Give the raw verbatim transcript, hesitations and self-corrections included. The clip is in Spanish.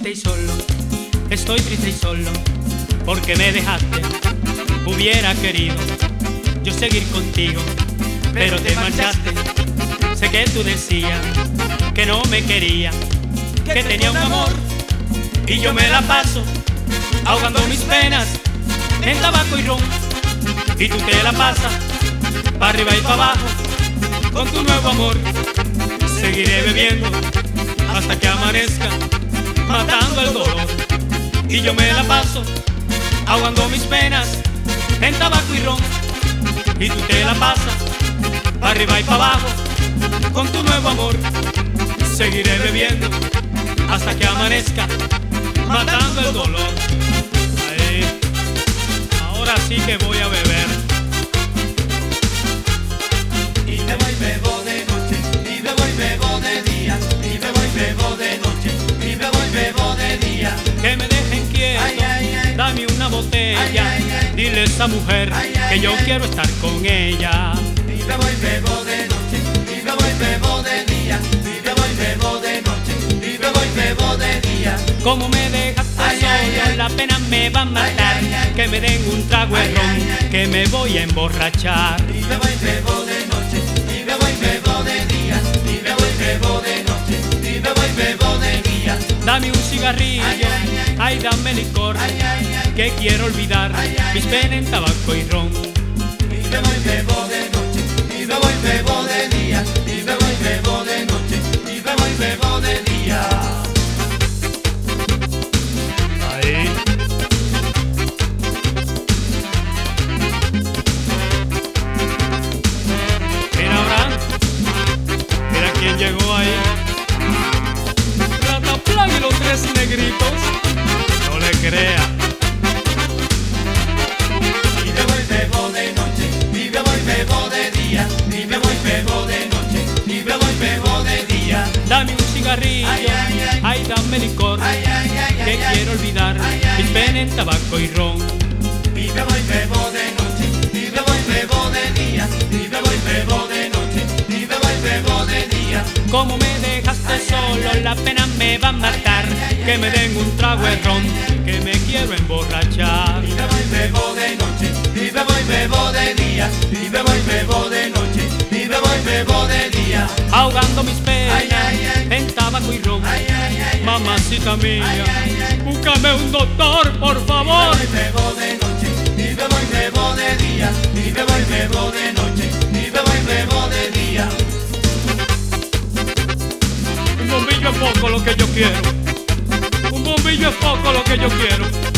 triste y solo, estoy triste y solo, porque me dejaste. Hubiera querido yo seguir contigo, pero te marchaste. Sé que tú decías que no me quería, que tenía un amor, y yo me la paso ahogando mis penas en tabaco y ron. Y tú te la pasas para arriba y para abajo con tu nuevo amor. Seguiré bebiendo hasta que amanezca, matando el dolor. Y yo me la paso ahogando mis penas en tabaco y ron. Y tú te la pasas para arriba y para abajo con tu nuevo amor. Seguiré bebiendo hasta que amanezca, matando el dolor. Ahí. Ahora sí que voy a beber. Y bebo y bebo de noche, y bebo y bebo de día, y bebo y bebo de noche, y bebo y bebo de día. Que me dejen quieto, Ay, ay, ay. dame una botella, Ay, ay, ay. dile a esa mujer Ay, ay, que yo ay. quiero estar con ella. Y bebo y bebo de noche, y bebo y bebo de día, y bebo y bebo de noche, y bebo y bebo de día. Como me dejaste Ay, solo, ay, ay. la pena me va a matar. Ay, ay, ay. Que me den un trago de Ay, ron, ay, ay. que me voy a emborrachar. Y bebo y bebo de noche, y bebo y bebo de día, y bebo y bebo de noche, y bebo y bebo de día. Dame un cigarrillo, Ay, ay, ay. ay, dame licor, Ay, ay, ay. que quiero olvidar Ay, ay, mis ay. penas en tabaco y ron. Y bebo y bebo de noche, y bebo y bebo de día, y bebo y bebo de noche, y bebo y bebo de día. Ahí. Mira, Abraham, mira quién llegó ahí. Rataplan y los tres negritos. No le crea. Y bebo y bebo de noche, y bebo y bebo de día, y bebo y bebo de noche, y bebo y bebo de día. Dame un cigarrillo, Ay, ay, ay. ay, dame licor, Ay, ay, ay, que ay, ay. quiero olvidar Ay, ay, mis ay. penas en tabaco y ron. Y bebo y bebo de noche, y bebo y bebo de día, y bebo y bebo de noche, y bebo y bebo de día. Como me dejaste solo, la pena me va a matar. Que me den un trago de ron, que me quiero emborrachar. Y bebo y bebo de noche, y bebo y bebo de día, y bebo y bebo de noche, y bebo y bebo de día. Ahogando mis penas Ay, ay, ay. en tabaco y ron. Ay, ay, ay, Mamacita mía, ay, ay, ay. búscame un doctor, por favor. Y bebo de noche, y bebo y bebo de día, y bebo y bebo de noche, y bebo y bebo de día. Un bombillo es poco lo que yo quiero. Un bombillo es poco lo que yo quiero.